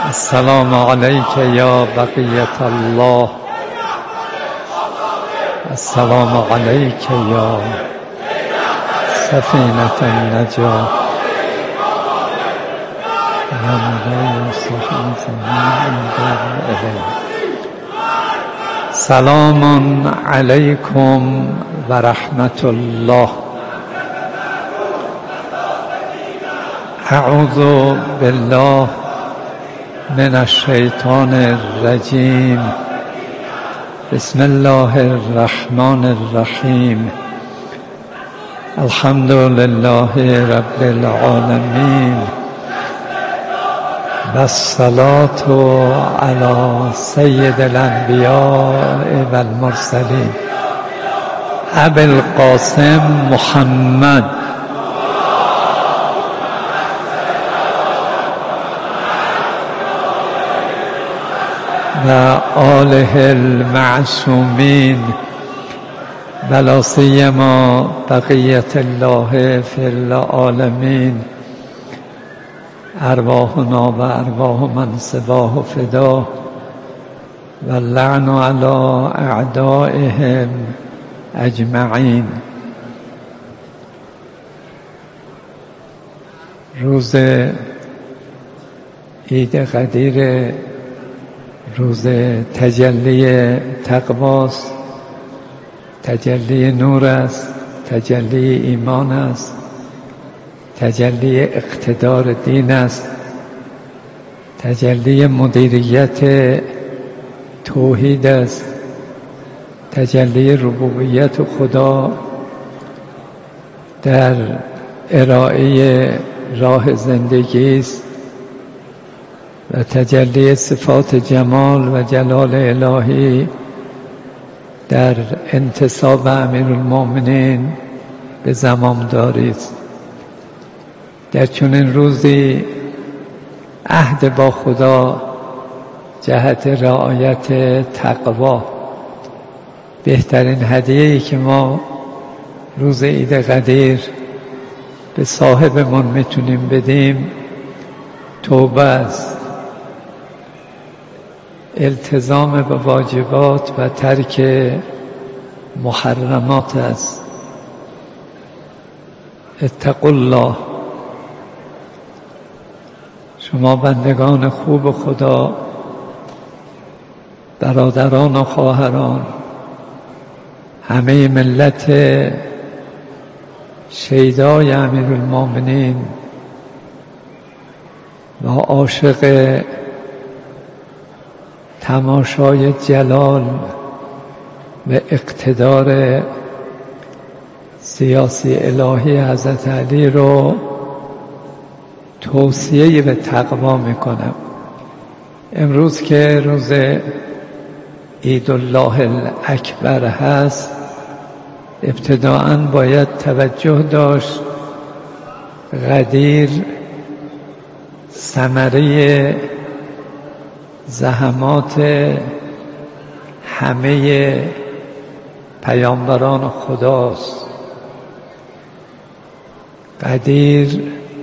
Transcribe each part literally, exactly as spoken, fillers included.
السلام عليك يا بقية الله. السلام عليك يا سفينة النجاة. يا مولاي سلام سلام عليكم ورحمة الله. أعوذ بالله من الشيطان الرجيم. بسم الله الرحمن الرحيم. الحمد لله رب العالمين والصلاة على سيد الأنبياء والمرسلين أبي القاسم محمد و آله المعصومين ولا سيما بقية الله في العالمين. أرواحنا و أرواح من سواه فداه واللعن على أعدائهم أجمعين. روز عید قدیر، روز تجلی تقواست، تجلی نور است، تجلی ایمان است، تجلی اقتدار دین است، تجلی مدیریت توحید است، تجلی ربوبیت خدا در ارائه راه زندگی است و تجلی صفات جمال و جلال الهی در انتصاب امیرالمومنین به زمامداری است. در چنین روزی عهد با خدا جهت رعایت تقوا، بهترین هدیه‌ای که ما روز عید قدیر به صاحبمون میتونیم بدیم توبه است، التزام به واجبات و ترک محرمات است. اتقوا الله. شما بندگان خوب خدا، برادران و خواهران، همه ملت شیدای امیرالمومنین و عاشق تماشای جلال و اقتدار سیاسی الهی حضرت علی رو توصیه به تقوا میکنم. امروز که روز عید الله الاکبر هست، ابتداءً باید توجه داشت غدیر ثمره زحمات همه پیامبران خداست. غدیر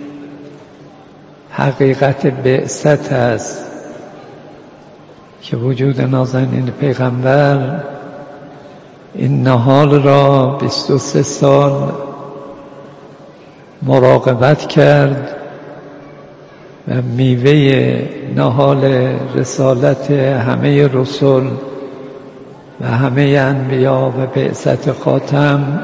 حقیقت بعثت است که وجود نازنین پیغمبر این نهال را بیست و سه سال مراقبت کرد و میوه نهال رسالت همه رسول و همه انبیا و بعثت خاتم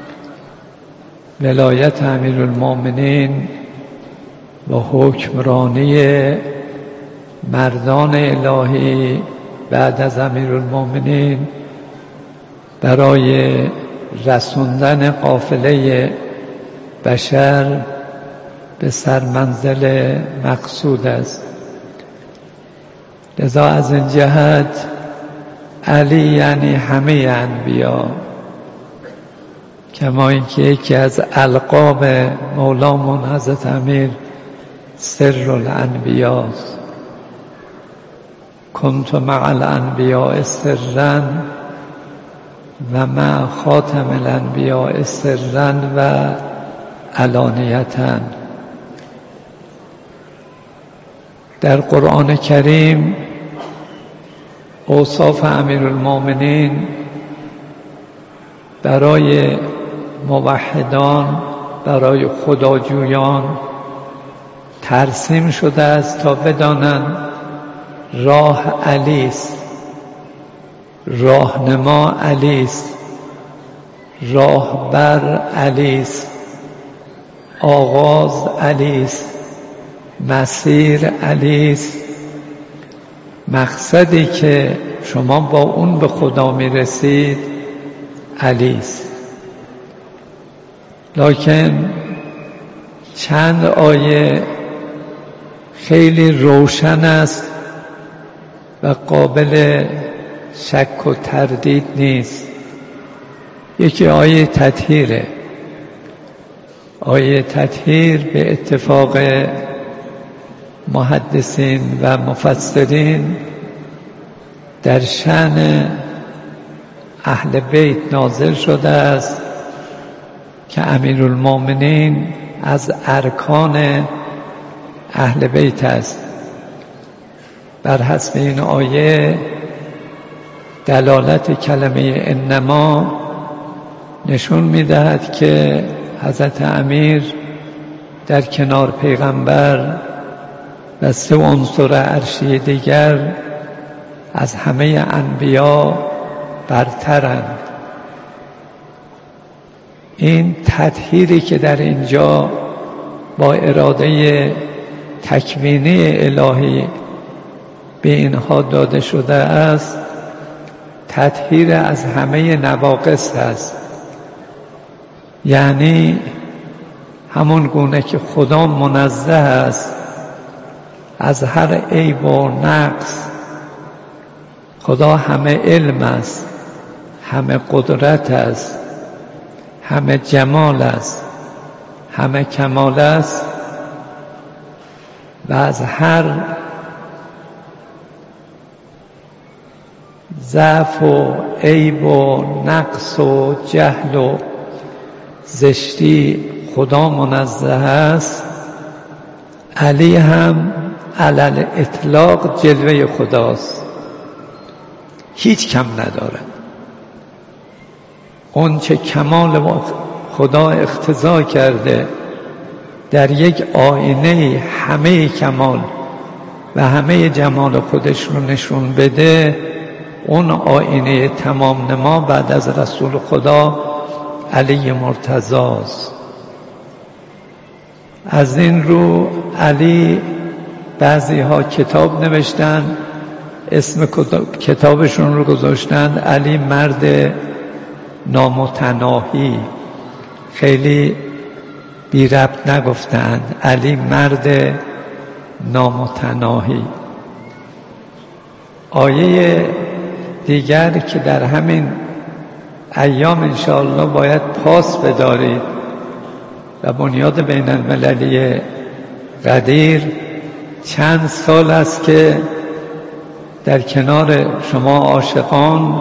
ولایت امیرالمومنین و حکمرانی مردان الهی بعد از امیرالمومنین برای رسوندن قافله بشر به سرمنزل مقصود است. لذا از این جهت علی یعنی همه انبیا، کما اینکه یکی از القاب مولامون حضرت امیر سر الانبیاست. کنت مع الانبیاء سرا و مع خاتم الانبیاء سرا و علانیتا. در قرآن کریم اوصاف امیرالمومنین برای موحدان، برای خداجویان ترسیم شده است تا بدانند راه علی است، راهنما علی است، راهبر علی است، آغاز علی است، مسیر علی است. مقصدی که شما با اون به خدا میرسید علی است. لکن چند آیه خیلی روشن است و قابل شک و تردید نیست. یکی آیه تطهیره. آیه تطهیر به اتفاق محدثین و مفسرین در شأن اهل بیت نازل شده است که امیرالمومنین از ارکان اهل بیت است. بر حسب این آیه دلالت کلمه انما نشون می‌دهد که حضرت امیر در کنار پیغمبر و سه عنصر عرشی دیگر از همه انبیا برترند. این تطهیری که در اینجا با اراده تکوینی الهی به اینها داده شده است، تطهیر از همه نواقص است. یعنی همون گونه که خدا منزه است از هر عیب و نقص، خدا همه علم است، همه قدرت است، همه جمال است، همه کمال است و از هر ضعف و عیب و نقص و جهل و زشتی خدا منزه است. علی هم علل اطلاق جلوه خداست، هیچ کم نداره. اون چه کمال خدا اقتضا کرده در یک آینه همه کمال و همه جمال خودش رو نشون بده، اون آینه تمام نما بعد از رسول خدا علی مرتضی است. از این رو علی بعضی ها کتاب نوشتن، اسم کتابشون رو گذاشتند علی مرد نامتناهی. خیلی بی ربط نگفتند، علی مرد نامتناهی. آیه دیگر که در همین ایام انشاءالله باید پاس بدارید و بنیاد بین المللی غدیر چند سال است که در کنار شما عاشقان،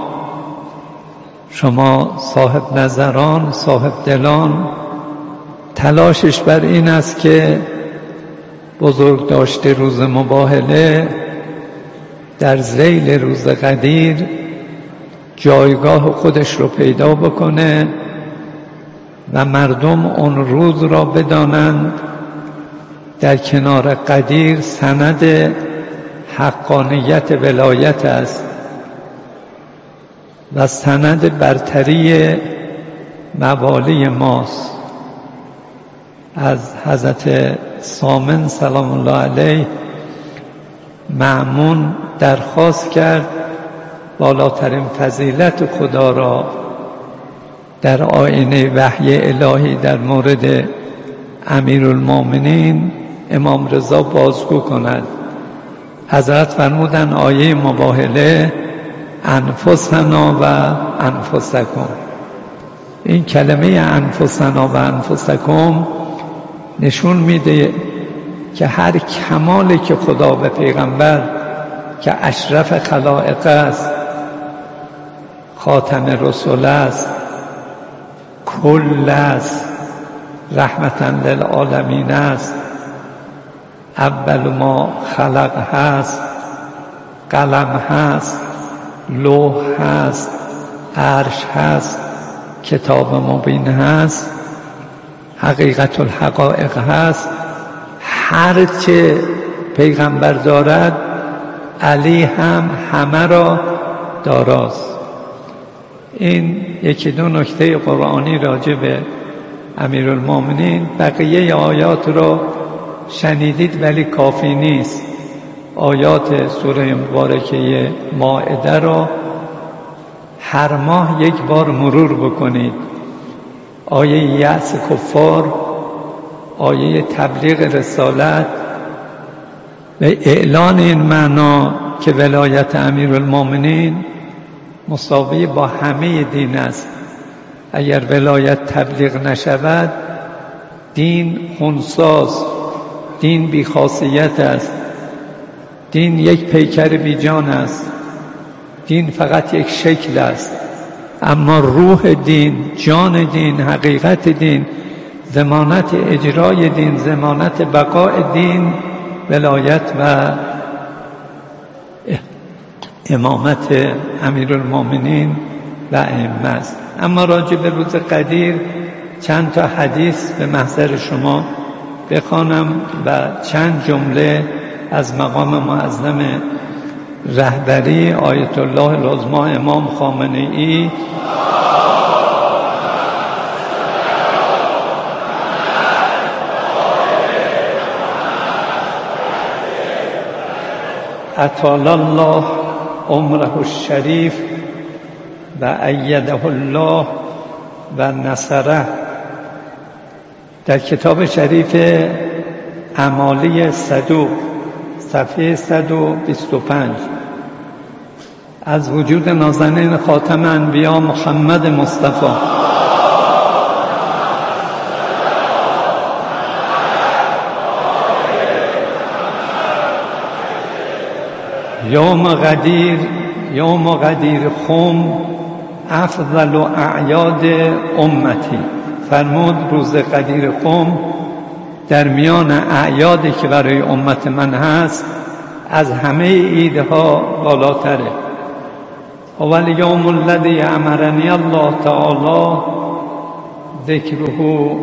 شما صاحب نظران، صاحب دلان، تلاشش بر این است که بزرگ داشته روز مباهله در ذیل روز غدیر جایگاه خودش رو پیدا بکنه و مردم اون روز را بدانند در کنار غدیر سند حقانیت ولایت است و سند برتری موالی ماست. از حضرت سامن سلام الله علیه مأمون درخواست کرد بالاترین فضیلت خدا را در آینه وحی الهی در مورد امیرالمومنین امام رضا بازگو کند. حضرت فرمودند آیه مباهله انفسنا و انفسکم. این کلمه انفسنا و انفسکم نشون میده که هر کمالی که خدا به پیغمبر که اشرف خلائق است، خاتم رسول است، کل است، رحمتاً للعالمین است، اول ما خلق هست، قلم هست، لوح هست، عرش هست، کتاب مبین هست، حقیقت الحقایق هست. هر چه پیغمبر دارد علی هم همه را داراست. این یکی دو نکته قرآنی راجع به امیرالمومنین. بقیه آیات را شنیدید ولی کافی نیست. آیات سوره مبارکه مائده را هر ماه یک بار مرور بکنید. آیه یأس کفار، آیه تبلیغ رسالت و اعلان این معنا که ولایت امیرالمومنین مساوی با همه دین است. اگر ولایت تبلیغ نشود دین خنثیست، دین بی‌خاصیت است، دین یک پیکر بیجان است، دین فقط یک شکل است. اما روح دین، جان دین، حقیقت دین، ضمانت اجرای دین، ضمانت بقاء دین ولایت و امامت امیرالمومنین و ائمه است. اما راجع به روز قدیر چند تا حدیث به محضر شما بخوانم و چند جمله از مقام معظم رهبری آیت الله العظمی امام خامنه‌ای اطال الله عمره الشریف و ایده الله و نصره در کتاب شریف اعمالی صدوق صفحه صد و بیست و پنج از وجود نازنین خاتم انبیا محمد مصطفی یوم غدیر یوم غدیر خم افضل و اعیاد امتی. فرمود روز غدیر خم در میان اعیادی که برای امت من هست از همه عیدها بالاتره. اول یوم الذی امرنی الله تعالی ذکره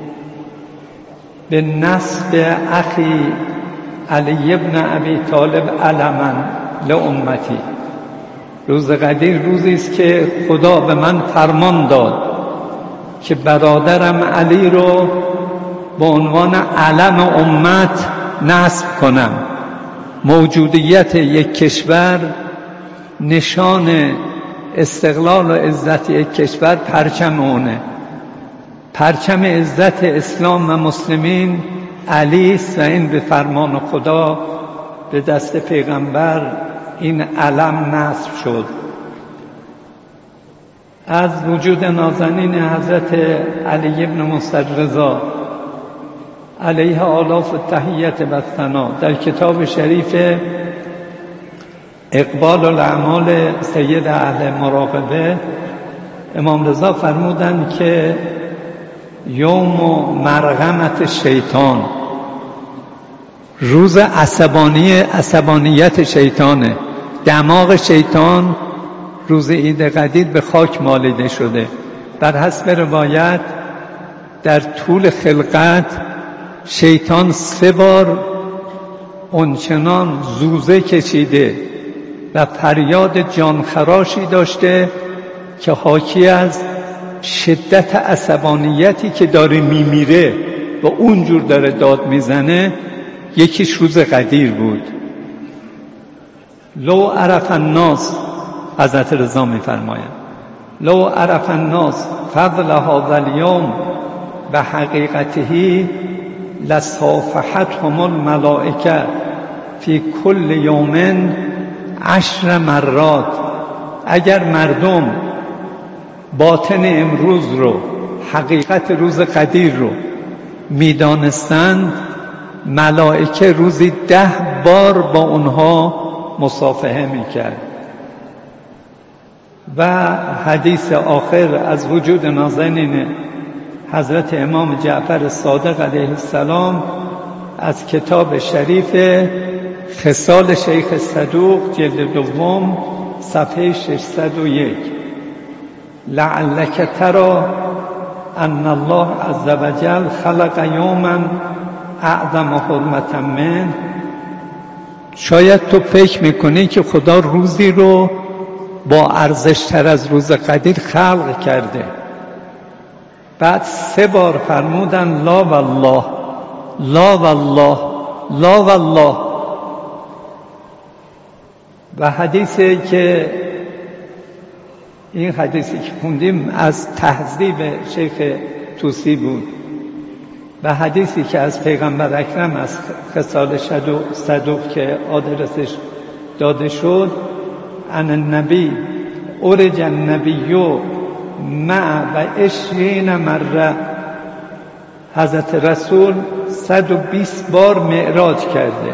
به نسب اخی علی ابن ابی طالب علما لامتی. روز قدیر روزی است که خدا به من فرمان داد که برادرم علی رو به عنوان علم امت نصب کنم. موجودیت یک کشور، نشان استقلال و عزت یک کشور پرچم اونه. پرچم عزت اسلام و مسلمین علی است و این به فرمان خدا به دست پیغمبر این علم نصب شد. از وجود نازنین حضرت علی ابن موسی رضا علیه آلاف التحیت و الثنا در کتاب شریف اقبال الاعمال سید اهل مراقبه امام رضا فرمودند که یوم مرغمت شیطان، روز عصبانی عصبانیت شیطانه. دماغ شیطان روز عید قدیر به خاک مالیده شده. بر حسب روایت در طول خلقت شیطان سه بار اونچنان زوزه کشیده و فریاد جانخراشی داشته که حاکی از شدت عصبانیتی که داره میمیره و اونجور داره داد میزنه. یکیش روز قدیر بود. لو عرف الناس، حضرت رضا میفرمایند لو عرف الناس فضل هذا اليوم و حقیقته لصافحتهم الملائکه فی کل یوم عشر مرات. اگر مردم باطن امروز رو، حقیقت روز قدیر رو میدانستند، ملائکه روزی ده بار با اونها مصافحه میکرد. و حدیث آخر از وجود نازنین حضرت امام جعفر صادق علیه السلام از کتاب شریف خصال شیخ صدوق جلد دوم صفحه ششصد و یک. لعلک تری ان الله عز وجل خلق یوما اعظم حرمة منه. شاید تو فکر میکنی که خدا روزی رو با ارزش تر از روز قدیر خلق کرده. بعد سه بار فرمودن لا والله لا والله لا والله. و حدیثی که این حدیثی که خوندیم از تهذیب شیخ طوسی بود و حدیثی که از پیغمبر اکرم از خصال صدوق که آدرسش داده شد، ان النبی ارج النبی مع و عشرین مره، حضرت رسول صد و بیست بار معراج کرده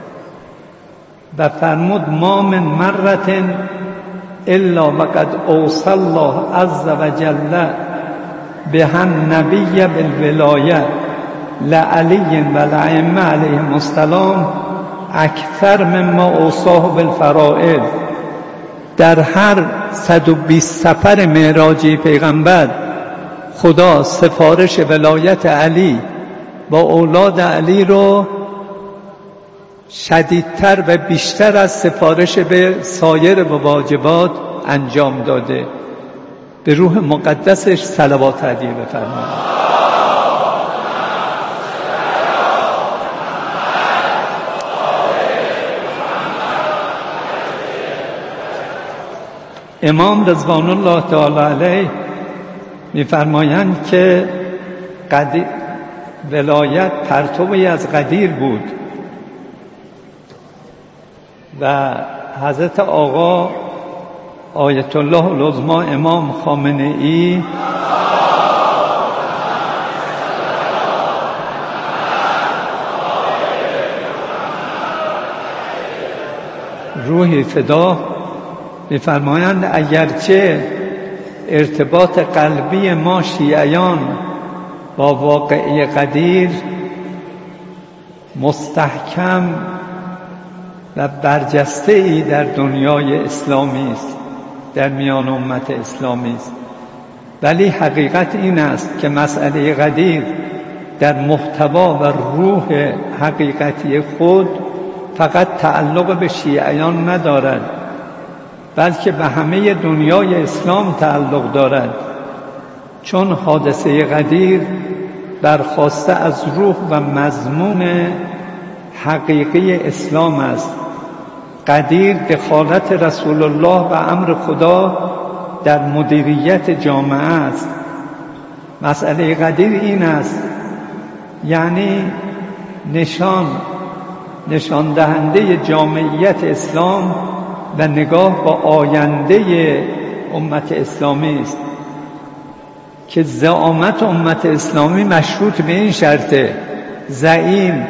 و فرمود ما من مرة الا وقد اوصى الله عز وجل بها النبی بالولایه لعلی و لائمه علیهم السلام اکثر مما اوصاه بالفرائض. در هر صد و بیست سفر معراجی پیغمبر خدا سفارش ولایت علی با اولاد علی رو شدیدتر و بیشتر از سفارش به سایر واجبات انجام داده. به روح مقدسش صلوات هدیه بفرمایید. امام رضوان الله تعالی علیه می‌فرمایند که قدیر ولایت پرتوی از قدیر بود و حضرت آقا آیت الله العظما امام خامنه ای روحی فدا می‌فرمایند اگرچه ارتباط قلبی ما شیعیان با واقعه قدیر مستحکم و برجسته ای در دنیای اسلامی است، در میان امت اسلامی است، ولی حقیقت این است که مسئله قدیر در محتوا و روح حقیقتی خود فقط تعلق به شیعیان ندارد، بلکه به همه دنیای اسلام تعلق دارد، چون حادثه قدیر برخواسته از روح و مضمون حقیقی اسلام است. قدیر دخالت رسول الله و امر خدا در مدیریت جامعه است. مسئله قدیر این است، یعنی نشان نشان دهنده جامعیت اسلام و نگاه با آینده امت اسلامی است که زعامت امت اسلامی مشروط به این شرطه: زعیم،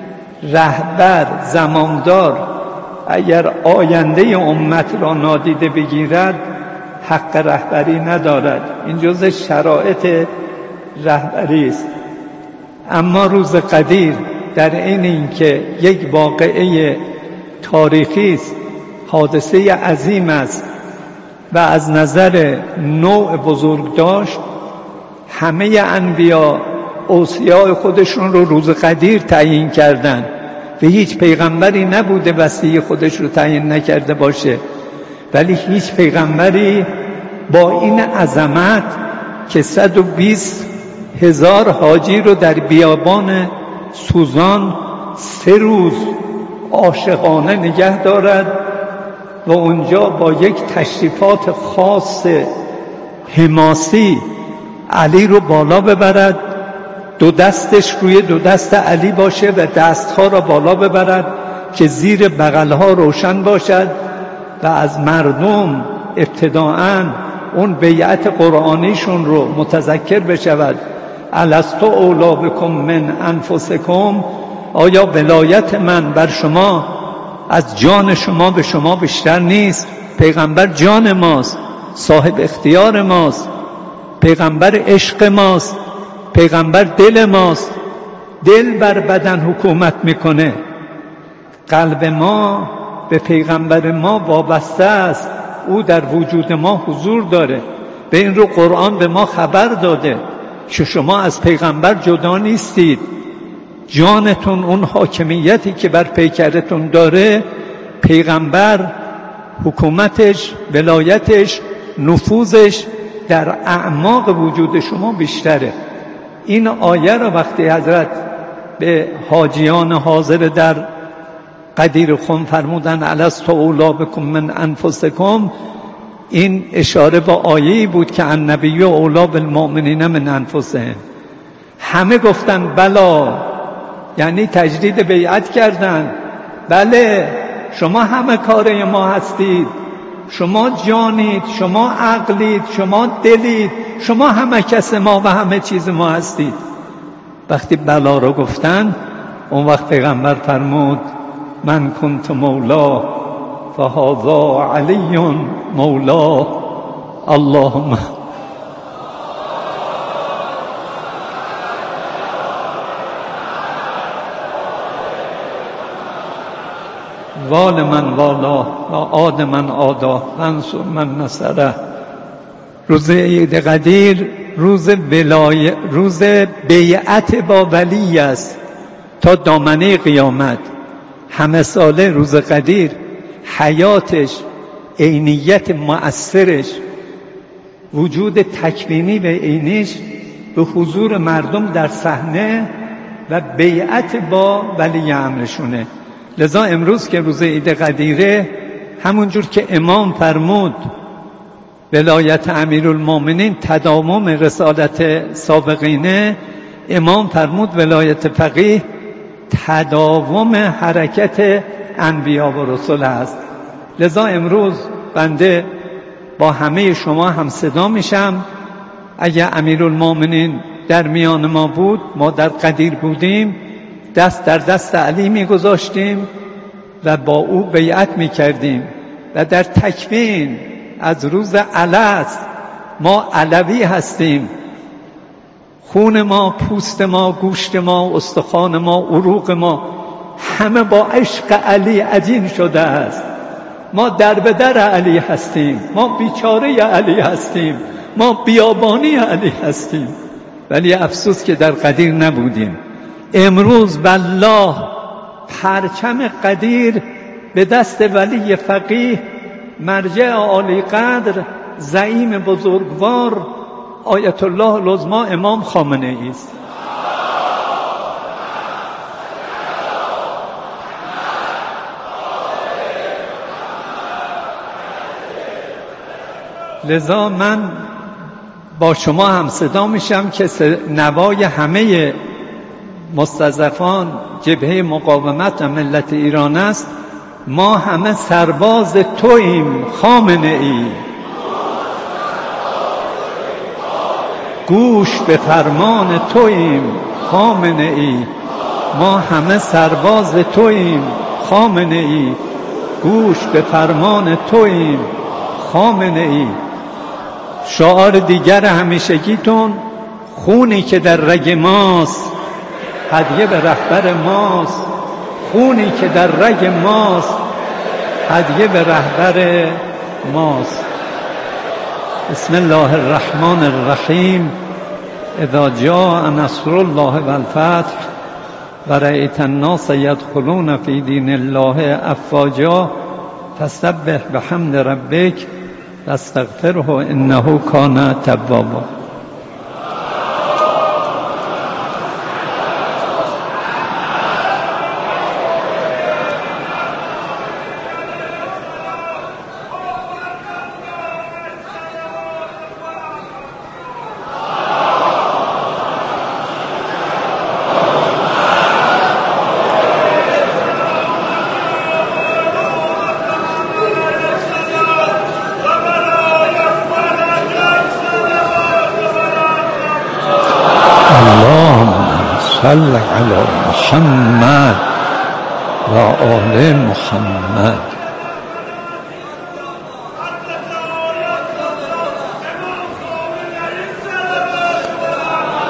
رهبر، زمامدار اگر آینده امت را نادیده بگیرد حق رهبری ندارد. این جزء شرایط رهبری است. اما روز قدیر در این اینکه یک واقعه تاریخی است، حادثه عظیم است و از نظر نوع بزرگ داشت، همه انبیا اوصیاء خودشون رو روز قدیر تعیین کردند و هیچ پیغمبری نبوده وصیه خودش رو تعیین نکرده باشه. ولی هیچ پیغمبری با این عظمت که صد و بیست هزار حاجی رو در بیابان سوزان سه روز عاشقانه نگه دارد و اونجا با یک تشریفات خاص حماسی علی رو بالا ببرد، دو دستش روی دو دست علی باشه و دستها را بالا ببرد که زیر بغلها روشن باشد و از مردم ابتداءً اون بیعت قرآنیشون رو متذکر بشود: الستو اولی بکم من انفسکم، آیا ولایت من بر شما از جان شما به شما بیشتر نیست؟ پیغمبر جان ماست، صاحب اختیار ماست، پیغمبر عشق ماست، پیغمبر دل ماست. دل بر بدن حکومت میکنه. قلب ما به پیغمبر ما وابسته است، او در وجود ما حضور داره. به این رو قرآن به ما خبر داده که شما از پیغمبر جدا نیستید. جانتون، اون حاکمیتی که بر پیکرتون داره، پیغمبر حکومتش، ولایتش، نفوذش در اعماق وجود شما بیشتره. این آیه را وقتی حضرت به حاجیان حاضر در قدیر خم فرمودن الست اولی بکم من انفسکم، این اشاره به آیه‌ای بود که النبی اولی بالمؤمنین من انفسهم. همه گفتن بلا، یعنی تجدید بیعت کردن. بله شما همه کاره ما هستید، شما جانید، شما عقلید، شما دلید، شما همه کس ما و همه چیز ما هستید. وقتی بلا رو گفتن، اون وقت پیغمبر فرمود من کنت مولا فهذا علی مولا. اللهم وال من والا و عاد من عادا فانصر من نصره. روز عید قدیر روز ولایت، روز بیعت با ولی است تا دامنه قیامت. همه ساله روز قدیر حیاتش، عینیت مؤثرش، وجود تکوینی و عینیش به حضور مردم در صحنه و بیعت با ولی امرشونه. لذا امروز که روز عید قدیره، همونجور که امام فرمود ولایت امیرالمومنین تداوم رسالت سابقینه، امام فرمود ولایت فقیه تداوم حرکت انبیا و رسول است. لذا امروز بنده با همه شما هم صدا میشم. اگر امیرالمومنین در میان ما بود، ما در قدیر بودیم، دست در دست علی میگذاشتیم و با او بیعت میکردیم و در تکوین از روز الست ما علوی هستیم. خون ما، پوست ما، گوشت ما، استخوان ما، عروق ما همه با عشق علی عجین شده است. ما در به در علی هستیم، ما بیچاره علی هستیم، ما بیابانی علی هستیم. ولی افسوس که در قدیر نبودیم. امروز والله پرچم قدیر به دست ولی فقیه، مرجع عالی قدر، زعیم بزرگوار آیت الله العظمی امام خامنه ای است. لذا من با شما هم صدا میشم که نوای همه مستضعفان جبهه مقاومت ملت ایران است. ما همه سرباز توییم خامنه ای، گوش به فرمان توییم خامنه ای. ما همه سرباز توییم خامنه ای، گوش به فرمان توییم خامنه ای. شعار دیگر همیشگیتون خونی که در رگ ماست هدیه به رهبر ماست، خونی که در رگ ماست هدیه به رهبر ماست. بسم الله الرحمن الرحیم. اذا جاء نصر الله والفتح و رأیت الناس یدخلون فی دین الله افواجا فسبح بحمد ربک واستغفره انه کان توابا. صل علی محمد و آل محمد.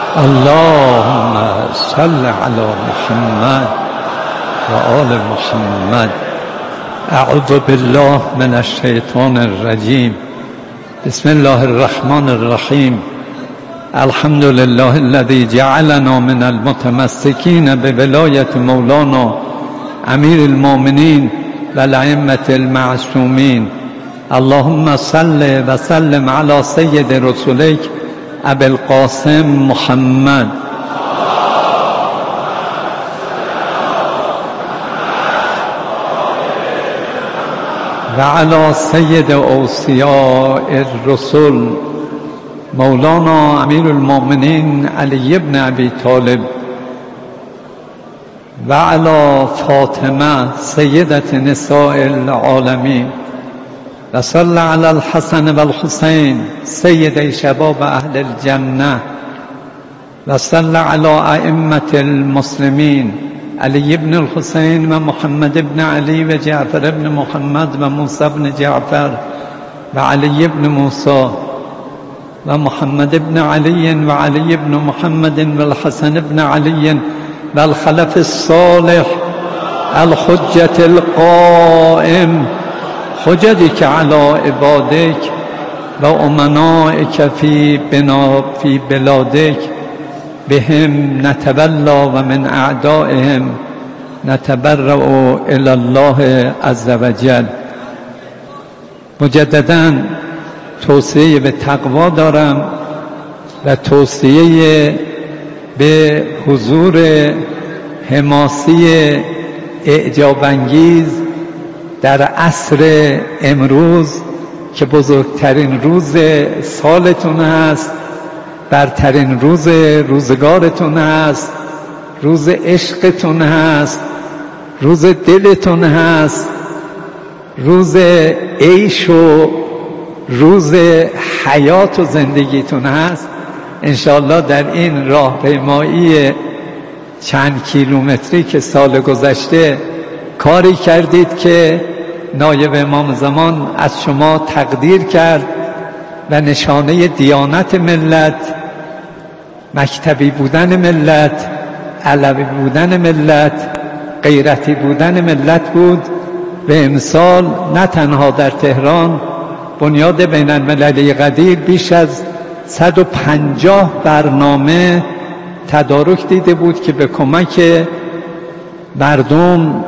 اللهم صل على محمد و آل محمد. اعوذ بالله من الشیطان الرجیم. بسم الله الرحمن الرحیم. الحمد لله الذي جعلنا من المتمسكين بولایت مولانا امیر المؤمنین و الائمة المعصومین. اللهم صل و سلم على سید رسولک ابی القاسم محمد. و علی سید اوصیاء الرسل مولانا امیر المؤمنین علی ابن ابی طالب و علی فاطمه سیدة نساء العالمین. و صل علی الحسن و الحسین سیدی شباب اهل الجنه. و صل علی ائمة المسلمین علی ابن الحسین و محمد ابن علی و جعفر ابن محمد و موسی ابن جعفر و علی ابن موسی و محمد ابن علی و علی ابن محمد و الحسن ابن علی و الخلف الصالح الحجة القائم حجتك على عبادك و امنائك فی بنا فی بلادك بهم نتولا و من اعدائهم نتبرأ الی الله عز وجل. مجددا توصیه به تقوا دارم و توصیه به حضور حماسی اعجاب‌انگیز در عصر امروز که بزرگترین روز سالتون هست، برترین روز روزگارتون هست، روز عشقتون هست، روز دلتون هست، روز عیش و روز حیات و زندگیتون هست. انشاءالله در این راهپیمایی چند کیلومتری که سال گذشته کاری کردید که نایب امام زمان از شما تقدیر کرد و نشانه دیانت ملت، مکتبی بودن ملت، علوی بودن ملت، غیرتی بودن ملت بود. و امسال نه تنها در تهران بنیاد بین المللی قدیر بیش از صد و پنجاه برنامه تدارک دیده بود که به کمک مردم،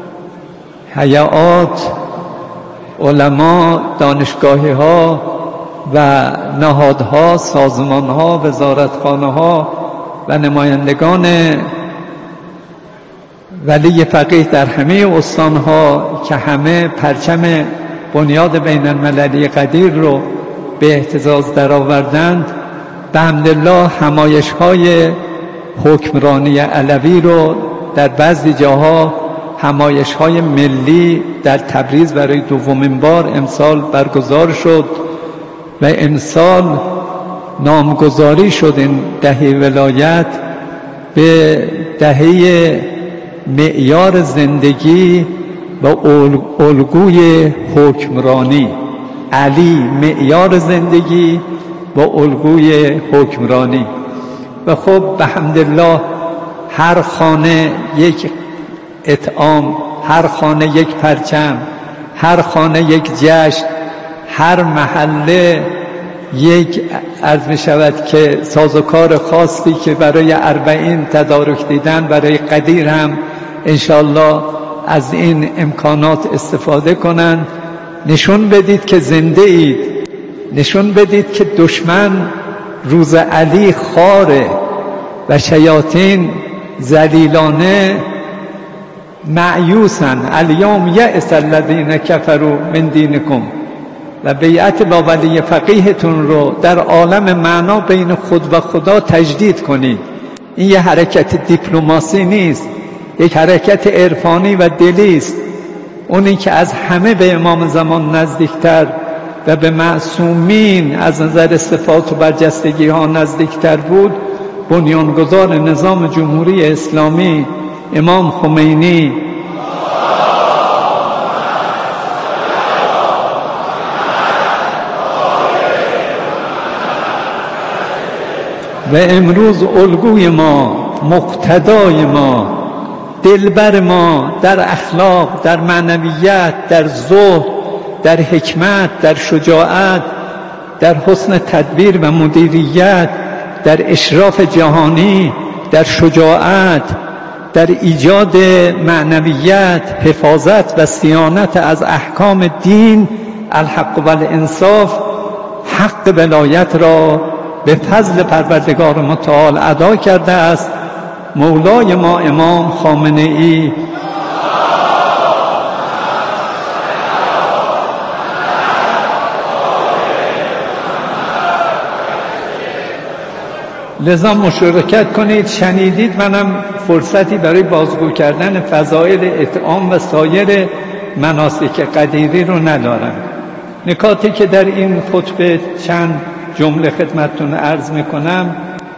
هیئات، علما، دانشگاهی ها و نهادها، سازمانها، وزارتخانه ها و نمایندگان ولی فقیه در همه استانها که همه پرچم بنیاد بین المللی قدیر رو به اهتزاز درآوردند، به حمدالله همایش های حکمرانی علوی رو در بعضی جاها همایش های ملی در تبریز برای دومین بار امسال برگزار شد و امسال نامگذاری شد این دهه ولایت به دهه معیار زندگی و الگوی حکمرانی. علی معیار زندگی و الگوی حکمرانی. و خب به حمدالله هر خانه یک اطعام، هر خانه یک پرچم، هر خانه یک جشن، هر محله یک عرض می شود که سازوکار خاصی که برای اربعین تدارک دیدن، برای قدیر هم انشاءالله از این امکانات استفاده کنند. نشون بدید که زنده اید، نشون بدید که دشمن روز علی خاره و شیاطین ذلیلانه معیوسن. الیوم یأس الذین کفروا من دینکم. و بیعت با ولی فقیهتون رو در عالم معنا بین خود و خدا تجدید کنید. این یه حرکت دیپلماسی نیست، یک حرکت عرفانی و دلی است. اونی که از همه به امام زمان نزدیکتر و به معصومین از نظر صفات و برجستگی ها نزدیکتر بود، بنیانگذار نظام جمهوری اسلامی امام خمینی و امروز الگوی ما، مقتدای ما، دلبر ما در اخلاق، در معنویت، در زهد، در حکمت، در شجاعت، در حسن تدبیر و مدیریت، در اشراف جهانی، در شجاعت، در ایجاد معنویت، حفاظت و صیانت از احکام دین الحق و الانصاف، حق ولایت را به فضل پروردگار متعال ادا کرده است. مولای ما امام خامنه ای لذا مشارکت کنید. شنیدید منم فرصتی برای بازگو کردن فضایل اطعام و سایر مناسک قدیری رو ندارم. نکاتی که در این خطبه چند جمله خدمتتون عرض میکنم.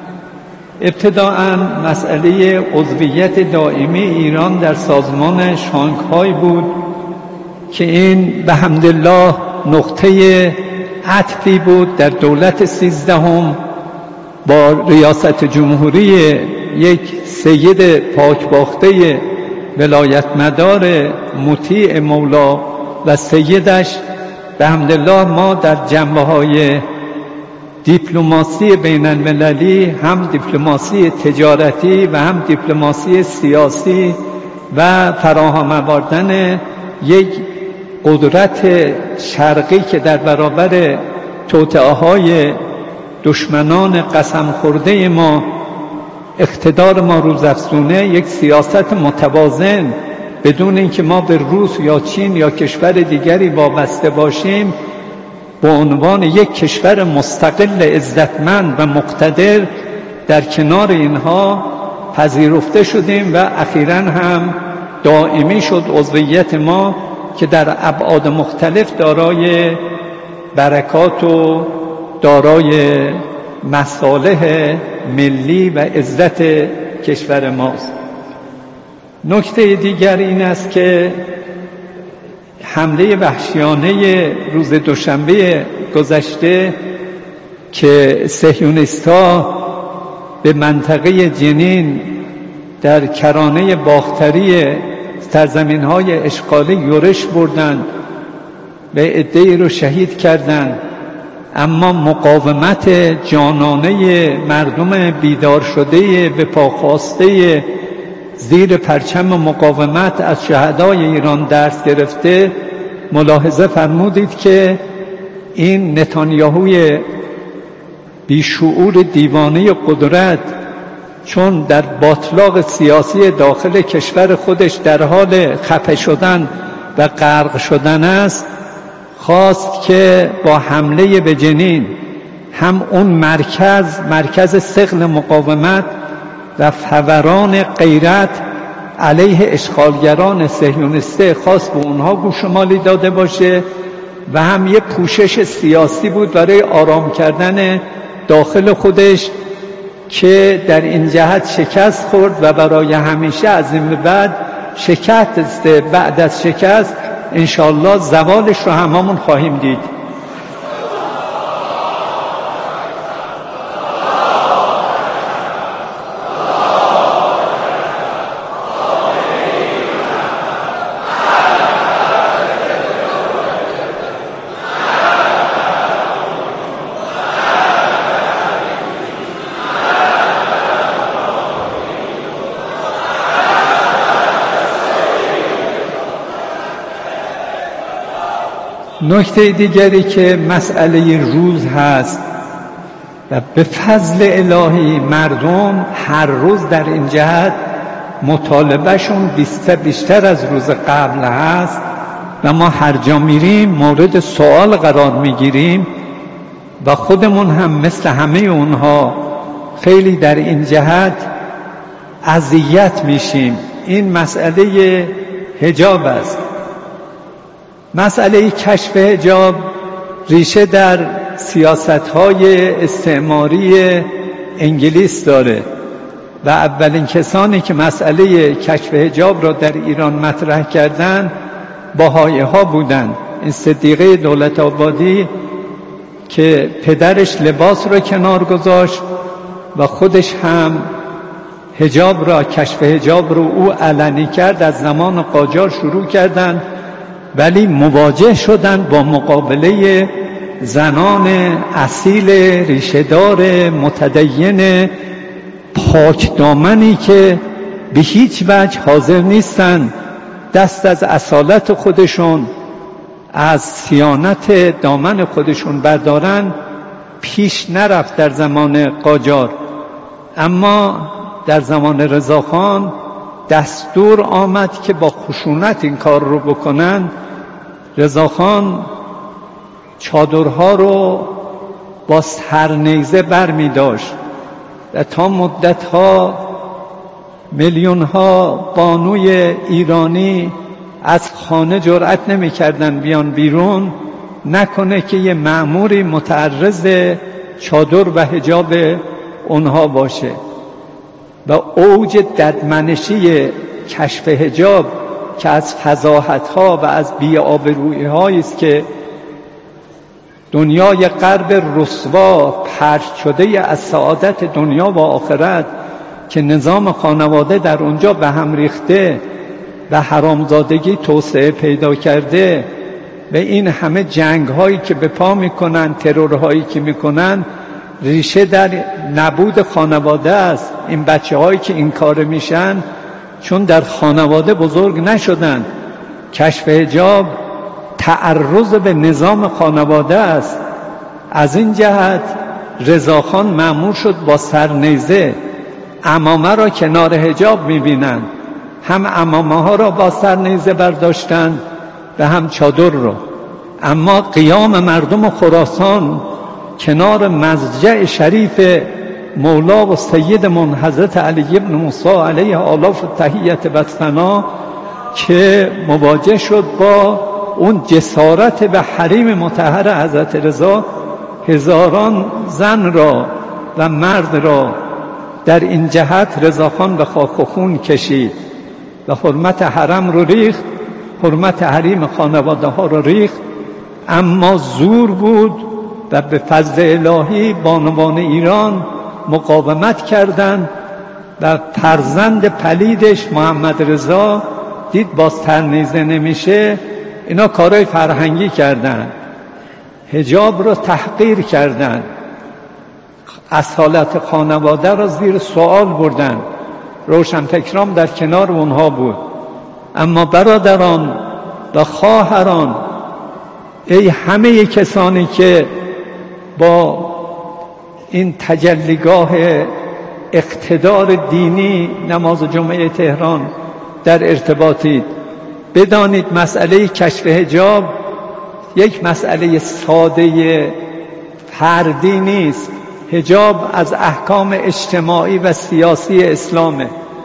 ابتداءً مسئله عضویت دائمی ایران در سازمان شانگهای بود که این به حمدالله نقطه عطفی بود در دولت سیزدهم با ریاست جمهوری یک سید پاکباخته ولایت مدار مطیع مولا و سیدش. به حمدالله ما در جنبه‌های دیپلماسی بین المللی، هم دیپلماسی تجارتی و هم دیپلماسی سیاسی و فراهم آوردن یک قدرت شرقی که در برابر توطئه‌های دشمنان قسم خورده ما اقتدار ما روزافزونه، یک سیاست متوازن بدون اینکه ما به روس یا چین یا کشور دیگری وابسته باشیم، به عنوان یک کشور مستقل عزتمند و مقتدر در کنار اینها پذیرفته شدیم و اخیراً هم دائمی شد عضویت ما که در ابعاد مختلف دارای برکات و دارای مصالح ملی و عزت کشور ماست. نکته دیگر این است که حمله وحشیانه روز دوشنبه گذشته که صهیونیست‌ها به منطقه جنین در کرانه باختری سرزمین‌های اشغالی یورش بردند و عده‌ای رو شهید کردند، اما مقاومت جانانه مردم بیدار شده به پاخواسته زیر پرچم مقاومت از شهدای ایران درس گرفته، ملاحظه فرمودید که این نتانیاهوی بیشعور دیوانه قدرت چون در باطلاق سیاسی داخل کشور خودش در حال خفه شدن و غرق شدن است، خواست که با حمله به جنین هم اون مرکز مرکز ثقل مقاومت و فوران غیرت علیه اشغالگران صهیونیسته خواست به اونها گوشمالی داده باشه و هم یه پوشش سیاسی بود برای آرام کردن داخل خودش که در این جهت شکست خورد و برای همیشه از این به بعد شکست بعد از شکست انشاءالله زوالش رو هممون خواهیم دید. نکته دیگری که مسئله روز هست و به فضل الهی مردم هر روز در این جهت مطالبهشون بیشتر از روز قبل هست و ما هر جا میریم مورد سوال قرار میگیریم و خودمون هم مثل همه اونها خیلی در این جهت اذیت میشیم. این مسئله حجاب است. مسئله کشف حجاب ریشه در سیاست‌های استعماری انگلیس داره و اولین کسانی که مسئله کشف حجاب را در ایران مطرح کردند بهائی‌ها بودند. این صدیقه دولت آبادی که پدرش لباس را کنار گذاشت و خودش هم حجاب را، کشف حجاب رو او علنی کرد. از زمان قاجار شروع کردند، ولی مواجه شدند با مقابله زنان اصیل ریشه‌دار متدین پاک دامنی که به هیچ وجه حاضر نیستند دست از اصالت خودشون، از صیانت دامن خودشون بردارن. پیش نرفت در زمان قاجار، اما در زمان رضاخان دستور آمد که با خشونت این کار رو بکنن. رضاخان چادرها رو با سرنیزه بر می داشت و تا مدتها میلیون ها بانوی ایرانی از خانه جرأت نمی کردن بیان بیرون، نکنه که یه مأموری متعرض چادر و حجاب اونها باشه. و اوج ددمنشی کشف حجاب که از فضاحت‌ها و از بی‌آبرویی‌هایی است که دنیای غرب رسوا پرت شده از سعادت دنیا و آخرت، که نظام خانواده در اونجا به هم ریخته و حرامزادگی توسعه پیدا کرده، و این همه جنگ‌هایی که به پا می‌کنن، ترورهایی که می‌کنن، ریشه در نبود خانواده است. این بچه‌هایی که این کار میشن چون در خانواده بزرگ نشدن. کشف حجاب تعرض به نظام خانواده است. از این جهت رضاخان مأمور شد با سرنیزه عمامه را کنار حجاب میبینند، هم عمامه ها را با سرنیزه برداشتند و هم چادر را. اما قیام مردم خراسان کنار مضجع شریف مولا و سیدمون حضرت علی ابن موسی علیه آلاف التحیت و ثنا که مواجه شد با اون جسارت به حریم مطهر حضرت رضا، هزاران زن را و مرد را در این جهت رضاخان به خاک و خون کشید و حرمت حرم رو ریخت، حرمت حریم خانواده ها رو ریخت. اما زور بود و به فضل الهی بانوان ایران مقاومت کردند و فرزند پلیدش محمد رضا دید باز سرنیزه نمیشه، اینا کارهای فرهنگی کردند، حجاب رو تحقیر کردند، اصالت خانواده را زیر سوال بردند. روشنفکران در کنار اونها بود. اما برادران و خواهران، ای همه کسانی که با این تجلیگاه اقتدار دینی نماز جمعه تهران در ارتباطید، بدانید مسئله کشف حجاب یک مسئله ساده فردی نیست. حجاب از احکام اجتماعی و سیاسی اسلامه.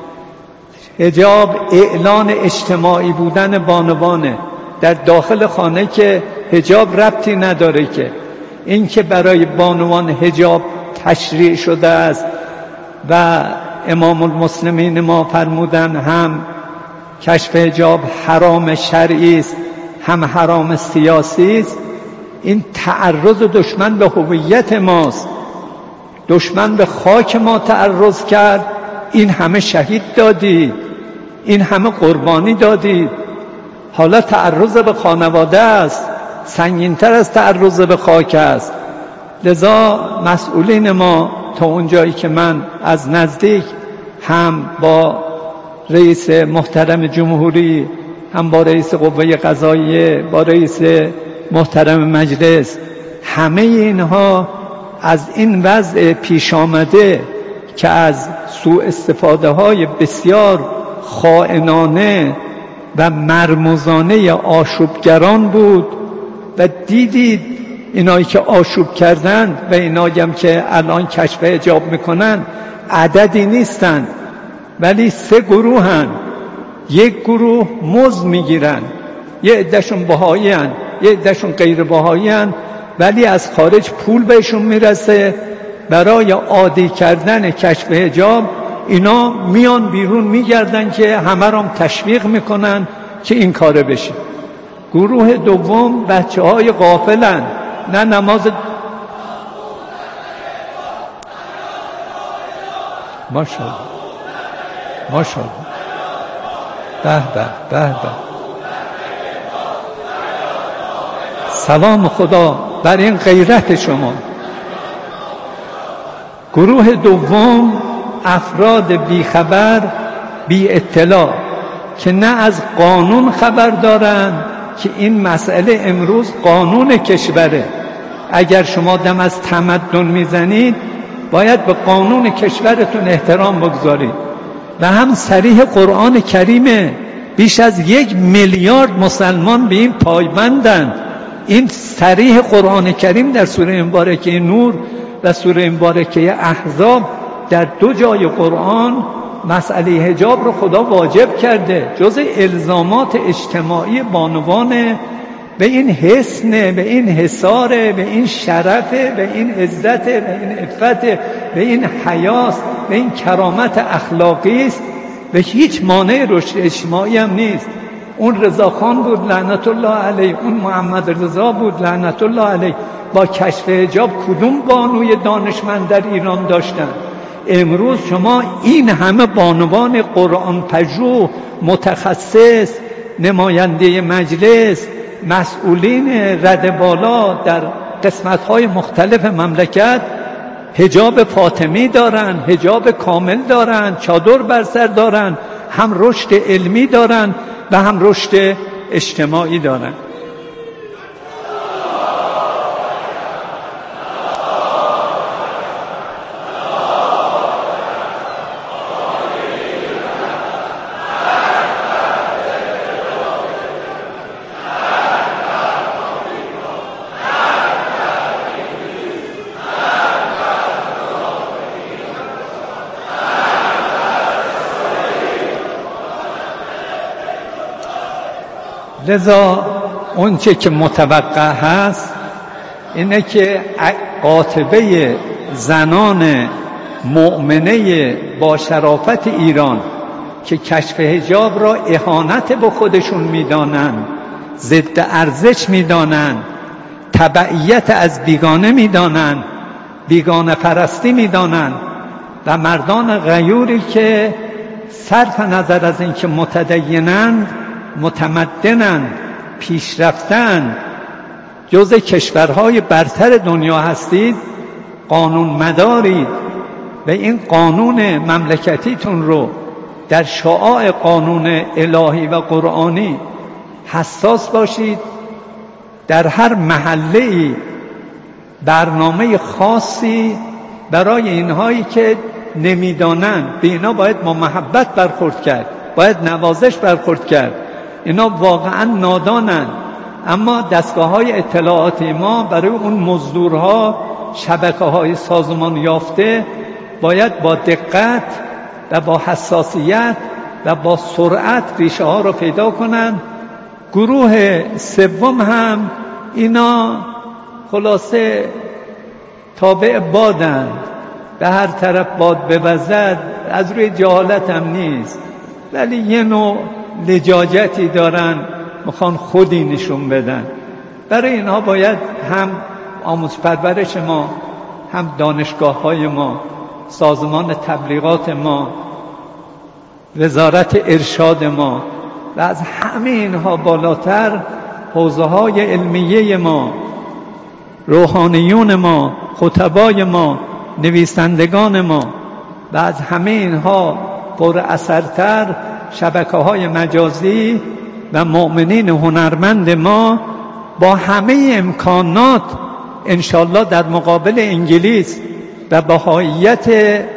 حجاب اعلان اجتماعی بودن بانوانه. در داخل خانه که حجاب ربطی نداره، که این که برای بانوان حجاب تشریع شده است و امام المسلمین ما فرمودن هم کشف حجاب حرام شرعی است هم حرام سیاسی است، این تعرض دشمن به هویت ماست. دشمن به خاک ما تعرض کرد، این همه شهید دادید، این همه قربانی دادید. حالا تعرض به خانواده است، سنگین‌تر از تعرض به خاک است. لذا مسئولین ما تا اونجایی که من از نزدیک هم با رئیس محترم جمهوری، هم با رئیس قوه قضاییه، با رئیس محترم مجلس، همه اینها از این وضع پیش آمده که از سوء استفاده های بسیار خائنانه و مرموزانه آشوبگران بود و دیدید اینایی که آشوب کردند و اینایی هم که الان کشف حجاب میکنن عددی نیستند، ولی سه گروه هن. یک گروه مزد میگیرن، یه عدهشون بهایی هن، یه عدهشون غیر بهایی هن، ولی از خارج پول بهشون میرسه برای عادی کردن کشف حجاب. اینا میان بیرون میگردن که همه رام تشویق میکنن که این کاره بشه. گروه دوم بچه های غافلن، نه نماز ماشاءالله ماشاءالله به به به به سلام خدا بر این غیرت شما. گروه دوم افراد بیخبر بی اطلاع که نه از قانون خبر دارند که این مسئله امروز قانون کشوره. اگر شما دم از تمدن میزنید باید به قانون کشورتون احترام بگذارید. و هم صریح قرآن کریمه، بیش از یک میلیارد مسلمان به این پایبندند. این صریح قرآن کریم در سوره مبارکه نور و سوره مبارکه احزاب در دو جای قرآن مسئله حجاب رو خدا واجب کرده، جز الزامات اجتماعی بانوان به این حسن، به این حصار، به این شرف، به این عزت، به این عفت، به این حیاست، به این کرامت اخلاقی است و هیچ مانع رشد اجتماعی هم نیست. اون رضاخان بود لعنت الله علیه، اون محمد رضا بود لعنت الله علیه. با کشف حجاب کدوم بانوی دانشمند در ایران داشتن؟ امروز شما این همه بانوان قرآن پژوه، متخصص، نماینده مجلس، مسئولین رد بالا در قسمت‌های مختلف مملکت حجاب فاطمی دارن، حجاب کامل دارن، چادر بر سر دارن، هم رشد علمی دارن و هم رشد اجتماعی دارن. لذا اون چه که متوقع هست اینه که قاطبه زنان مؤمنه با شرافت ایران که کشف حجاب را اهانت به خودشون میدانند، ضد ارزش میدانند، تبعیت از بیگانه میدانند، بیگانه پرستی میدانند و مردان غیوری که صرف نظر از اینکه متدینند، متمدنند، پیشرفتند، جز کشورهای برتر دنیا هستید، قانون مدارید و این قانون مملکتیتون رو در شعاع قانون الهی و قرآنی حساس باشید. در هر محله‌ای برنامه خاصی برای اینهایی که نمیدانند، به اینا باید با محبت برخورد کرد، باید نوازش برخورد کرد. اینا واقعا نادانند، اما دستگاه‌های اطلاعاتی ما برای اون مزدورها، شبکه‌های سازمان یافته باید با دقت و با حساسیت و با سرعت ریشه ها رو پیدا کنند. گروه سوم هم اینا خلاصه تابع بادند، به هر طرف باد بوزد، از روی جهالت هم نیست، ولی یه نوع لجاجتی دارن، میخوان خودی نشون بدن. برای اینها باید هم آموزش پرورش ما، هم دانشگاه های ما، سازمان تبلیغات ما، وزارت ارشاد ما و از همه اینها بالاتر حوزه های علمیه ما، روحانیون ما، خطبای ما، نویسندگان ما و از همه اینها پر اثرتر شبکه های مجازی و مؤمنین هنرمند ما با همه امکانات انشالله در مقابل انگلیس و بهاییت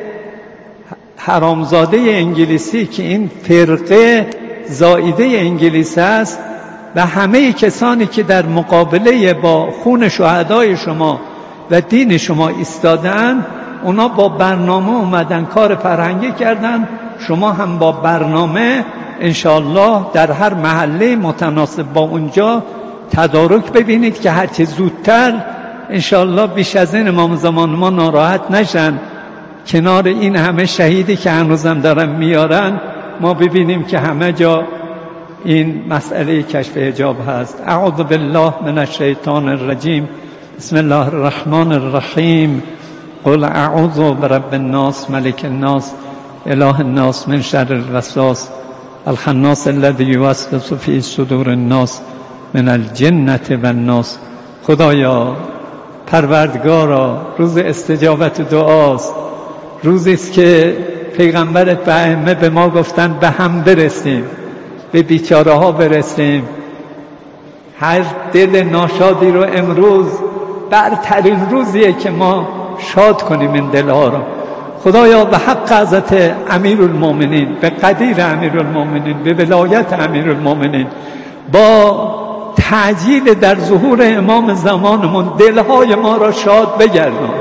حرامزاده انگلیسی که این فرقه زائیده انگلیس است و همه کسانی که در مقابله با خون شهدای شما و دین شما ایستادن، اونا با برنامه اومدن کار فرهنگی کردن. شما هم با برنامه انشاءالله در هر محله متناسب با اونجا تدارک ببینید که هرچه زودتر انشاءالله بیش از این امام زمان ما ناراحت نشن. کنار این همه شهیدی که هنوزم دارن میارن، ما ببینیم که همه جا این مسئله کشف حجاب هست. اعوذ بالله من الشیطان الرجیم. بسم الله الرحمن الرحیم. قل اعوذ برب الناس ملک الناس اله الناس من شر الوسواس الخناس الذی یوسوس فی صدور الناس من الجنة و الناس. خدایا پروردگارا، روز استجابت دعاست، روزی است که پیغمبرت و ائمه به ما گفتن به هم برسیم، به بیچاره ها برسیم. هر دل ناشادی رو امروز برترین روزیه که ما شاد کنیم این دلها رو. خدایا به حق حضرت امیرالمومنین، به قدیر امیرالمومنین، به ولایت امیرالمومنین، با تعجیل در ظهور امام زمانمون دلهای ما را شاد بگردان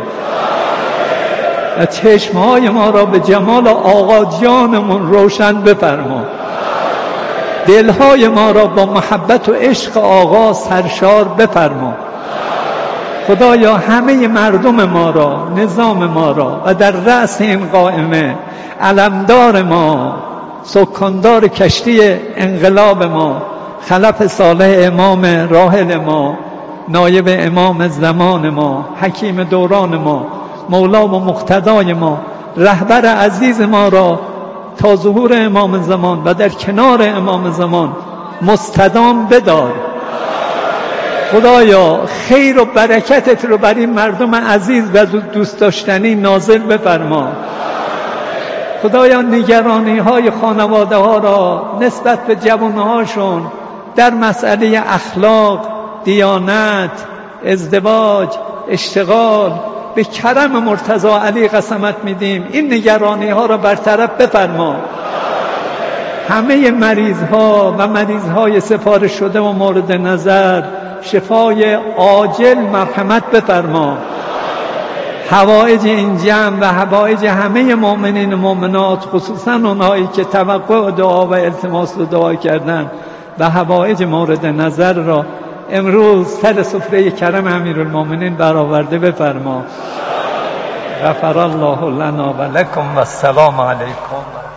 و چشمهای ما را به جمال آقا جانمون روشن بفرما. دلهای ما را با محبت و عشق آقا سرشار بفرما. خدایا همه مردم ما را، نظام ما را و در رأس این قائمه علمدار ما، سکاندار کشتی انقلاب ما، خلف صالح امام راحل ما، نایب امام زمان ما، حکیم دوران ما، مولا و مقتدای ما، رهبر عزیز ما را تا ظهور امام زمان و در کنار امام زمان مستدام بدار. خدایا خیر و برکتت رو بر این مردم عزیز و دوست داشتنی نازل بفرما. خدایا نگرانی های خانواده ها را نسبت به جوانهاشون در مسئله اخلاق، دیانت، ازدواج، اشتغال به کرم مرتضی علی قسمت میدیم این نگرانی ها را برطرف بفرما. همه مریض ها و مریض های سفارش شده و مورد نظر شفای عاجل مرحمت بفرما. حوائج این جمع و حوائج همه مؤمنین و مؤمنات، خصوصا اونهایی که توقع دعا و التماس و دعا کردن و حوائج مورد نظر را امروز سر سفره کرم امیرالمومنین برآورده بفرما. غفر الله لنا و لکم و السلام علیکم.